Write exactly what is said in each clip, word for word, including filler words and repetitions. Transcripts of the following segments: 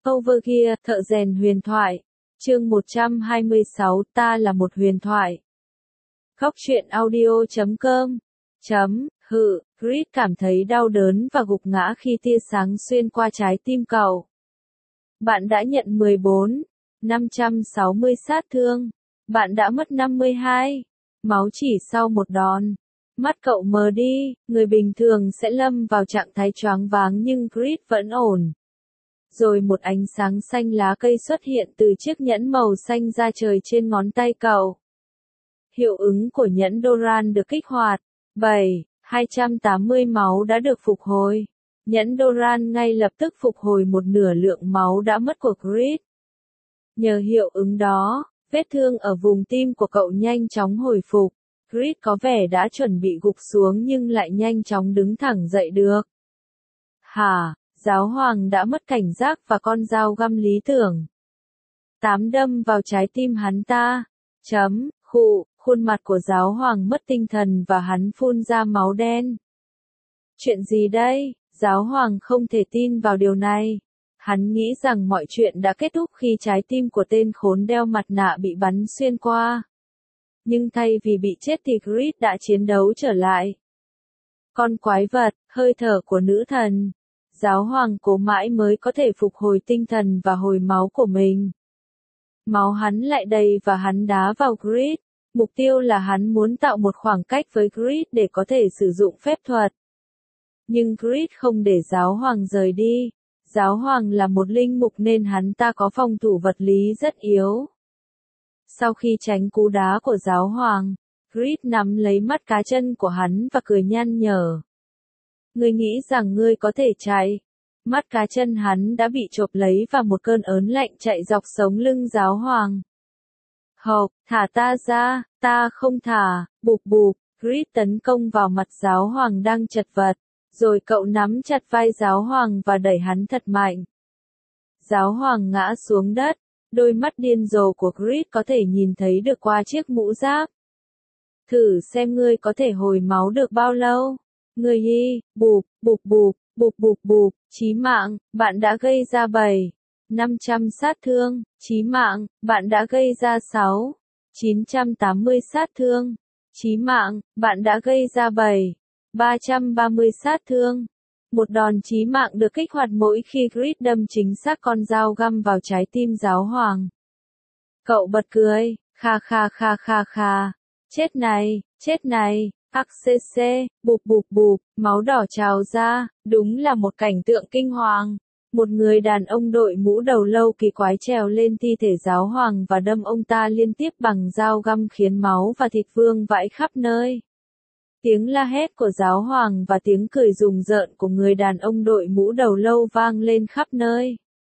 Overgear, thợ rèn huyền thoại. Chương một trăm hai mươi sáu, ta là một huyền thoại. Góc truyện audio chấm com. Chấm, hự, Chris cảm thấy đau đớn và gục ngã khi tia sáng xuyên qua trái tim cậu. Bạn đã nhận mười bốn nghìn năm trăm sáu mươi sát thương. Bạn đã mất năm mươi hai máu chỉ sau một đòn. Mắt cậu mờ đi, người bình thường sẽ lâm vào trạng thái choáng váng nhưng Chris vẫn ổn. Rồi một ánh sáng xanh lá cây xuất hiện từ chiếc nhẫn màu xanh ra trời trên ngón tay cậu. Hiệu ứng của nhẫn Doran được kích hoạt. bảy nghìn hai trăm tám mươi máu đã được phục hồi. Nhẫn Doran ngay lập tức phục hồi một nửa lượng máu đã mất của Chris. Nhờ hiệu ứng đó, vết thương ở vùng tim của cậu nhanh chóng hồi phục. Chris có vẻ đã chuẩn bị gục xuống nhưng lại nhanh chóng đứng thẳng dậy được. Hả? Giáo hoàng đã mất cảnh giác và con dao găm lý tưởng. Tám đâm vào trái tim hắn ta. Chấm, khụ, khuôn mặt của giáo hoàng mất tinh thần và hắn phun ra máu đen. Chuyện gì đây? Giáo hoàng không thể tin vào điều này. Hắn nghĩ rằng mọi chuyện đã kết thúc khi trái tim của tên khốn đeo mặt nạ bị bắn xuyên qua. Nhưng thay vì bị chết thì Chris đã chiến đấu trở lại. Con quái vật, hơi thở của nữ thần. Giáo hoàng cố mãi mới có thể phục hồi tinh thần và hồi máu của mình. Máu hắn lại đầy và hắn đá vào Chris. Mục tiêu là hắn muốn tạo một khoảng cách với Chris để có thể sử dụng phép thuật. Nhưng Chris không để giáo hoàng rời đi. Giáo hoàng là một linh mục nên hắn ta có phòng thủ vật lý rất yếu. Sau khi tránh cú đá của giáo hoàng, Chris nắm lấy mắt cá chân của hắn và cười nhăn nhở. Ngươi nghĩ rằng ngươi có thể chạy. Mắt cá chân hắn đã bị chộp lấy và một cơn ớn lạnh chạy dọc sống lưng giáo hoàng. Hộc, thả ta ra, ta không thả, bụp bụp, Chris tấn công vào mặt giáo hoàng đang chật vật, rồi cậu nắm chặt vai giáo hoàng và đẩy hắn thật mạnh. Giáo hoàng ngã xuống đất, đôi mắt điên rồ của Chris có thể nhìn thấy được qua chiếc mũ giáp. Thử xem ngươi có thể hồi máu được bao lâu. Ngươi y, bụp, bụp bụp, bụp bụp bụp, chí mạng, bạn đã gây ra bảy nghìn năm trăm sát thương, chí mạng, bạn đã gây ra sáu nghìn chín trăm tám mươi sát thương, chí mạng, bạn đã gây ra bảy nghìn ba trăm ba mươi sát thương. Một đòn chí mạng được kích hoạt mỗi khi Chris đâm chính xác con dao găm vào trái tim giáo hoàng. Cậu bật cười, kha kha kha kha kha, chết này, chết này. Ác xê xê, bụp bụp bụp, máu đỏ trào ra, đúng là một cảnh tượng kinh hoàng. Một người đàn ông đội mũ đầu lâu kỳ quái trèo lên thi thể giáo hoàng và đâm ông ta liên tiếp bằng dao găm khiến máu và thịt vương vãi khắp nơi. Tiếng la hét của giáo hoàng và tiếng cười rùng rợn của người đàn ông đội mũ đầu lâu vang lên khắp nơi.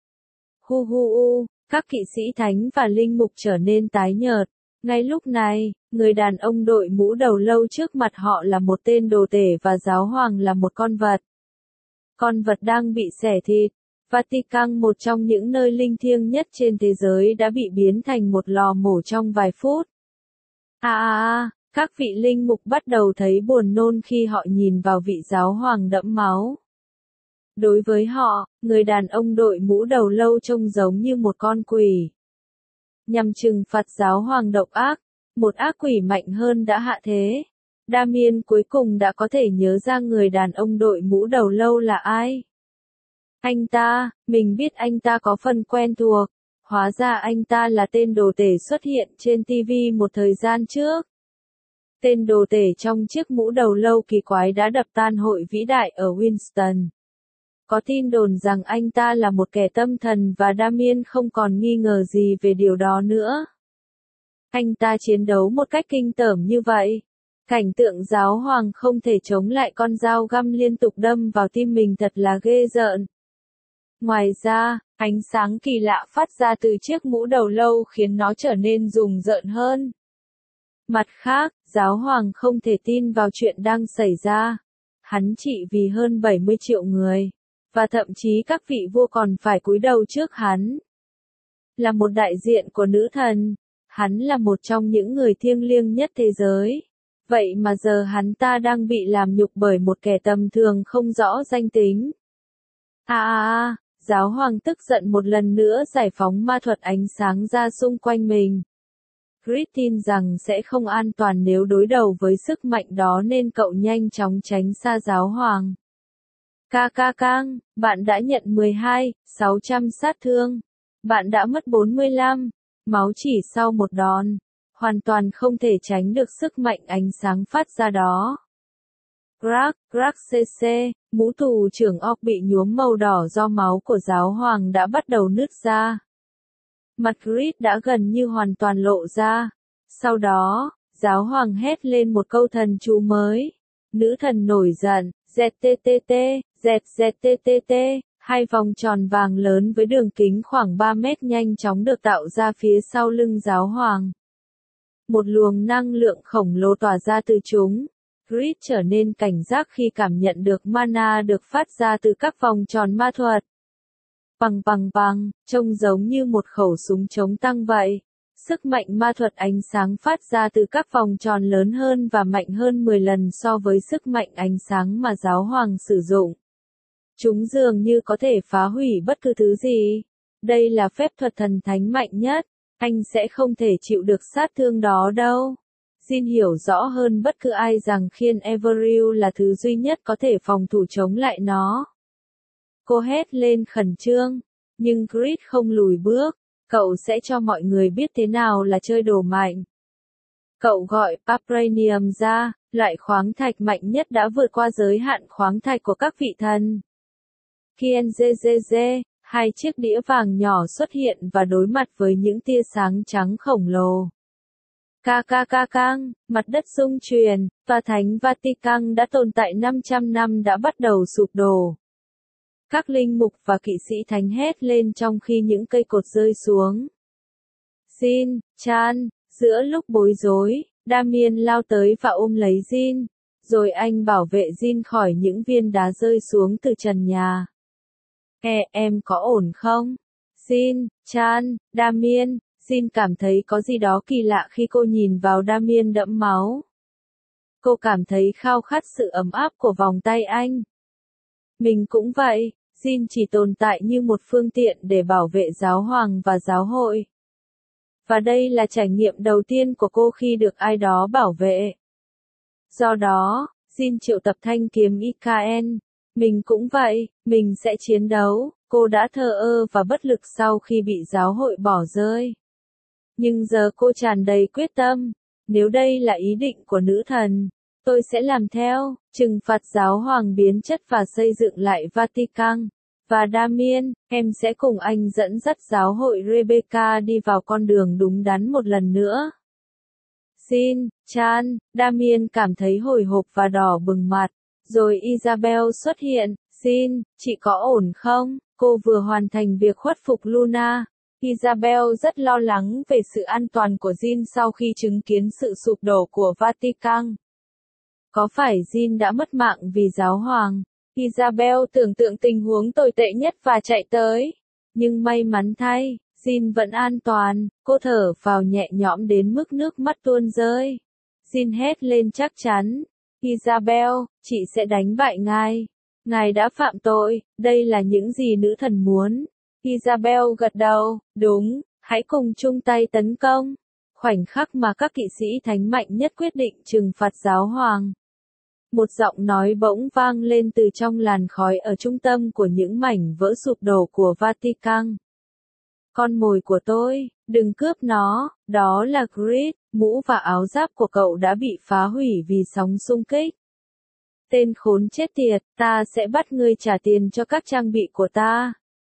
Hu hu u, các kỵ sĩ thánh và linh mục trở nên tái nhợt. Ngay lúc này, người đàn ông đội mũ đầu lâu trước mặt họ là một tên đồ tể và giáo hoàng là một con vật. Con vật đang bị xẻ thịt. Vatican, một trong những nơi linh thiêng nhất trên thế giới, đã bị biến thành một lò mổ trong vài phút. À à à, các vị linh mục bắt đầu thấy buồn nôn khi họ nhìn vào vị giáo hoàng đẫm máu. Đối với họ, người đàn ông đội mũ đầu lâu trông giống như một con quỷ. Nhằm trừng phạt giáo hoàng độc ác, một ác quỷ mạnh hơn đã hạ thế. Damien cuối cùng đã có thể nhớ ra người đàn ông đội mũ đầu lâu là ai. Anh ta, mình biết anh ta có phần quen thuộc. Hóa ra anh ta là tên đồ tể xuất hiện trên ti vi một thời gian trước. Tên đồ tể trong chiếc mũ đầu lâu kỳ quái đã đập tan hội vĩ đại ở Winston. Có tin đồn rằng anh ta là một kẻ tâm thần và Damien không còn nghi ngờ gì về điều đó nữa. Anh ta chiến đấu một cách kinh tởm như vậy. Cảnh tượng giáo hoàng không thể chống lại con dao găm liên tục đâm vào tim mình thật là ghê rợn. Ngoài ra, ánh sáng kỳ lạ phát ra từ chiếc mũ đầu lâu khiến nó trở nên rùng rợn hơn. Mặt khác, giáo hoàng không thể tin vào chuyện đang xảy ra. Hắn trị vì hơn bảy mươi triệu người. Và thậm chí các vị vua còn phải cúi đầu trước hắn. Là một đại diện của nữ thần, hắn là một trong những người thiêng liêng nhất thế giới. Vậy mà giờ hắn ta đang bị làm nhục bởi một kẻ tầm thường không rõ danh tính. À à à, giáo hoàng tức giận một lần nữa giải phóng ma thuật ánh sáng ra xung quanh mình. Grid tin rằng sẽ không an toàn nếu đối đầu với sức mạnh đó nên cậu nhanh chóng tránh xa giáo hoàng. Ca ca cang, bạn đã nhận mười hai nghìn sáu trăm sát thương. Bạn đã mất bốn mươi lăm máu chỉ sau một đòn. Hoàn toàn không thể tránh được sức mạnh ánh sáng phát ra đó. Crack, crack cc, mũ tù trưởng Orc bị nhuốm màu đỏ do máu của giáo hoàng đã bắt đầu nứt ra. Mặt Grid đã gần như hoàn toàn lộ ra. Sau đó, giáo hoàng hét lên một câu thần chú mới. Nữ thần nổi giận, ztt, zzt, hai vòng tròn vàng lớn với đường kính khoảng ba mét nhanh chóng được tạo ra phía sau lưng giáo hoàng. Một luồng năng lượng khổng lồ tỏa ra từ chúng. Grid trở nên cảnh giác khi cảm nhận được mana được phát ra từ các vòng tròn ma thuật. Bằng bằng bằng, trông giống như một khẩu súng chống tăng vậy. Sức mạnh ma thuật ánh sáng phát ra từ các vòng tròn lớn hơn và mạnh hơn mười lần so với sức mạnh ánh sáng mà giáo hoàng sử dụng. Chúng dường như có thể phá hủy bất cứ thứ gì. Đây là phép thuật thần thánh mạnh nhất. Anh sẽ không thể chịu được sát thương đó đâu. Jin hiểu rõ hơn bất cứ ai rằng khiên Everil là thứ duy nhất có thể phòng thủ chống lại nó. Cô hét lên khẩn trương, nhưng Grid không lùi bước. Cậu sẽ cho mọi người biết thế nào là chơi đồ mạnh. Cậu gọi Vibranium ra, loại khoáng thạch mạnh nhất đã vượt qua giới hạn khoáng thạch của các vị thần. Kienzezeze, hai chiếc đĩa vàng nhỏ xuất hiện và đối mặt với những tia sáng trắng khổng lồ. Ca ca ca cang, mặt đất rung chuyển, tòa thánh Vatican đã tồn tại năm trăm năm đã bắt đầu sụp đổ. Các linh mục và kỵ sĩ thánh hét lên trong khi những cây cột rơi xuống. Jin, Chan, giữa lúc bối rối, Damien lao tới và ôm lấy Jin, rồi anh bảo vệ Jin khỏi những viên đá rơi xuống từ trần nhà. E, em có ổn không? Jin, Chan, Damien, Jin cảm thấy có gì đó kỳ lạ khi cô nhìn vào Damien đẫm máu. Cô cảm thấy khao khát sự ấm áp của vòng tay anh. Mình cũng vậy. Jin chỉ tồn tại như một phương tiện để bảo vệ giáo hoàng và giáo hội. Và đây là trải nghiệm đầu tiên của cô khi được ai đó bảo vệ. Do đó, Jin triệu tập thanh kiếm i ca en. Mình cũng vậy, mình sẽ chiến đấu. Cô đã thờ ơ và bất lực sau khi bị giáo hội bỏ rơi. Nhưng giờ cô tràn đầy quyết tâm. Nếu đây là ý định của nữ thần, tôi sẽ làm theo, trừng phạt giáo hoàng biến chất và xây dựng lại Vatican. Và Damien, em sẽ cùng anh dẫn dắt giáo hội Rebecca đi vào con đường đúng đắn một lần nữa. Jin, Chan, Damien cảm thấy hồi hộp và đỏ bừng mặt. Rồi Isabel xuất hiện. Jin, chị có ổn không? Cô vừa hoàn thành việc khuất phục Luna. Isabel rất lo lắng về sự an toàn của Jin sau khi chứng kiến sự sụp đổ của Vatican. Có phải Jin đã mất mạng vì giáo hoàng? Isabel tưởng tượng tình huống tồi tệ nhất và chạy tới. Nhưng may mắn thay, Jin vẫn an toàn. Cô thở phào nhẹ nhõm đến mức nước mắt tuôn rơi. Jin hét lên chắc chắn. Isabel, chị sẽ đánh bại ngài. Ngài đã phạm tội, đây là những gì nữ thần muốn. Isabel gật đầu, đúng, hãy cùng chung tay tấn công. Khoảnh khắc mà các kỵ sĩ thánh mạnh nhất quyết định trừng phạt giáo hoàng. Một giọng nói bỗng vang lên từ trong làn khói ở trung tâm của những mảnh vỡ sụp đổ của Vatican. Con mồi của tôi, đừng cướp nó, đó là Grid, mũ và áo giáp của cậu đã bị phá hủy vì sóng xung kích. Tên khốn chết tiệt, ta sẽ bắt ngươi trả tiền cho các trang bị của ta.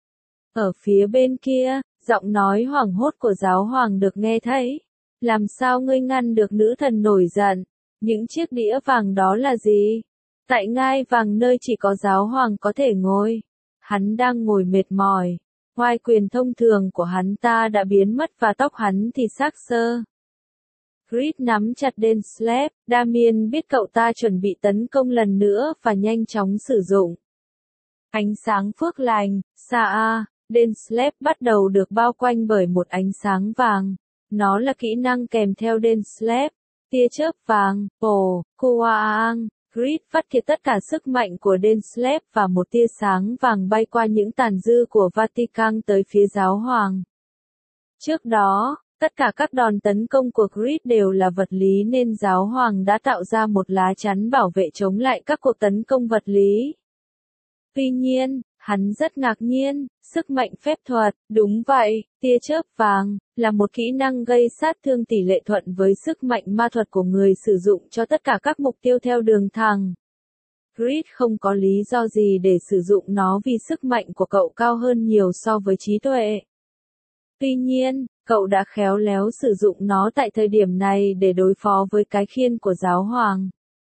Ở phía bên kia, giọng nói hoảng hốt của giáo hoàng được nghe thấy. Làm sao ngươi ngăn được nữ thần nổi giận? Những chiếc đĩa vàng đó là gì? Tại ngai vàng nơi chỉ có giáo hoàng có thể ngồi. Hắn đang ngồi mệt mỏi. Oai quyền thông thường của hắn ta đã biến mất và tóc hắn thì xác xơ. Grid nắm chặt Denslev, Damien biết cậu ta chuẩn bị tấn công lần nữa và nhanh chóng sử dụng. Ánh sáng phước lành, Saa, Denslev bắt đầu được bao quanh bởi một ánh sáng vàng. Nó là kỹ năng kèm theo Denslev. Tia chớp vàng, ồ, Kuaang, Grid phát thiệt tất cả sức mạnh của Denslev và một tia sáng vàng bay qua những tàn dư của Vatican tới phía giáo hoàng. Trước đó, tất cả các đòn tấn công của Grid đều là vật lý nên giáo hoàng đã tạo ra một lá chắn bảo vệ chống lại các cuộc tấn công vật lý. Tuy nhiên, hắn rất ngạc nhiên, sức mạnh phép thuật, đúng vậy, tia chớp vàng, là một kỹ năng gây sát thương tỷ lệ thuận với sức mạnh ma thuật của người sử dụng cho tất cả các mục tiêu theo đường thẳng. Grid không có lý do gì để sử dụng nó vì sức mạnh của cậu cao hơn nhiều so với trí tuệ. Tuy nhiên, cậu đã khéo léo sử dụng nó tại thời điểm này để đối phó với cái khiên của giáo hoàng.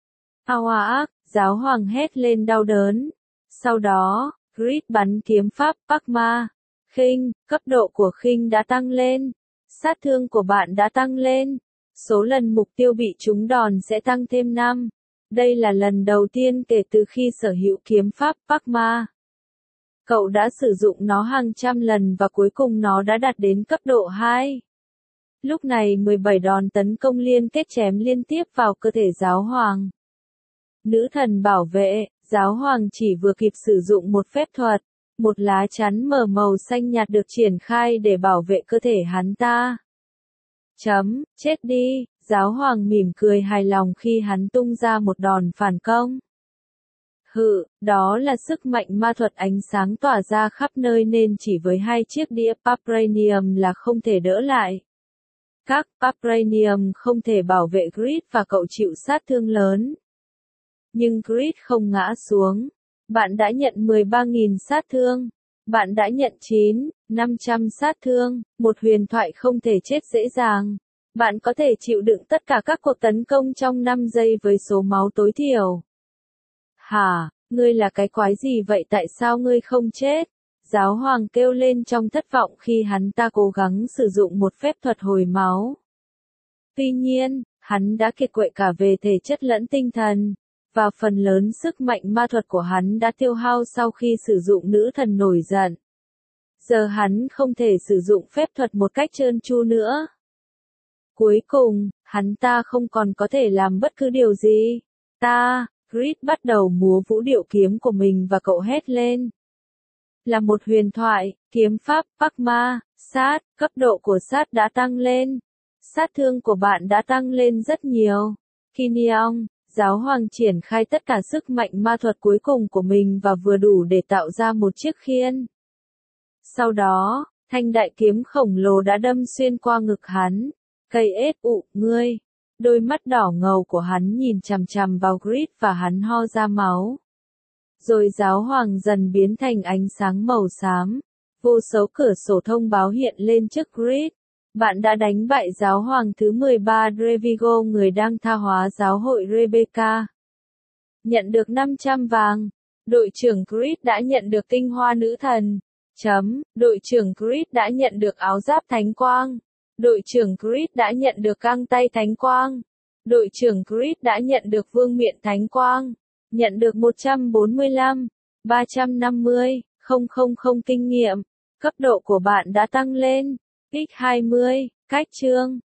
Aoa, giáo hoàng hét lên đau đớn. Sau đó, Grid bắn kiếm pháp Pakma. Khinh, cấp độ của khinh đã tăng lên. Sát thương của bạn đã tăng lên. Số lần mục tiêu bị trúng đòn sẽ tăng thêm năm. Đây là lần đầu tiên kể từ khi sở hữu kiếm pháp Pakma. Cậu đã sử dụng nó hàng trăm lần và cuối cùng nó đã đạt đến cấp độ hai. Lúc này mười bảy đòn tấn công liên kết chém liên tiếp vào cơ thể giáo hoàng. Nữ thần bảo vệ, giáo hoàng chỉ vừa kịp sử dụng một phép thuật, một lá chắn mờ màu xanh nhạt được triển khai để bảo vệ cơ thể hắn ta. Chấm, chết đi, giáo hoàng mỉm cười hài lòng khi hắn tung ra một đòn phản công. Hự, đó là sức mạnh ma thuật ánh sáng tỏa ra khắp nơi nên chỉ với hai chiếc đĩa Vibranium là không thể đỡ lại. Các Vibranium không thể bảo vệ Grid và cậu chịu sát thương lớn. Nhưng Grid không ngã xuống. Bạn đã nhận mười ba nghìn sát thương. Bạn đã nhận chín, năm trăm sát thương, một huyền thoại không thể chết dễ dàng. Bạn có thể chịu đựng tất cả các cuộc tấn công trong năm giây với số máu tối thiểu. Hả, ngươi là cái quái gì vậy, tại sao ngươi không chết? Giáo hoàng kêu lên trong thất vọng khi hắn ta cố gắng sử dụng một phép thuật hồi máu. Tuy nhiên, hắn đã kiệt quệ cả về thể chất lẫn tinh thần, và phần lớn sức mạnh ma thuật của hắn đã tiêu hao sau khi sử dụng nữ thần nổi giận. Giờ hắn không thể sử dụng phép thuật một cách trơn tru nữa. Cuối cùng, hắn ta không còn có thể làm bất cứ điều gì. Ta, Grid bắt đầu múa vũ điệu kiếm của mình và cậu hét lên. Là một huyền thoại, kiếm pháp Pakma, sát, cấp độ của sát đã tăng lên. Sát thương của bạn đã tăng lên rất nhiều. Kinyeong, giáo hoàng triển khai tất cả sức mạnh ma thuật cuối cùng của mình và vừa đủ để tạo ra một chiếc khiên. Sau đó, thanh đại kiếm khổng lồ đã đâm xuyên qua ngực hắn. Cây ết ụ, ngươi. Đôi mắt đỏ ngầu của hắn nhìn chằm chằm vào Grid và hắn ho ra máu. Rồi giáo hoàng dần biến thành ánh sáng màu xám. Vô số cửa sổ thông báo hiện lên trước Grid. Bạn đã đánh bại giáo hoàng thứ mười ba Drevigo, người đang tha hóa giáo hội Rebecca. Nhận được năm trăm vàng. Đội trưởng Grid đã nhận được tinh hoa nữ thần. Chấm, đội trưởng Grid đã nhận được áo giáp thánh quang. Đội trưởng Grid đã nhận được găng tay thánh quang. Đội trưởng Grid đã nhận được vương miện thánh quang. Nhận được một trăm bốn mươi lăm, ba trăm năm mươi, nghìn kinh nghiệm. Cấp độ của bạn đã tăng lên. X hai mươi, cách chương.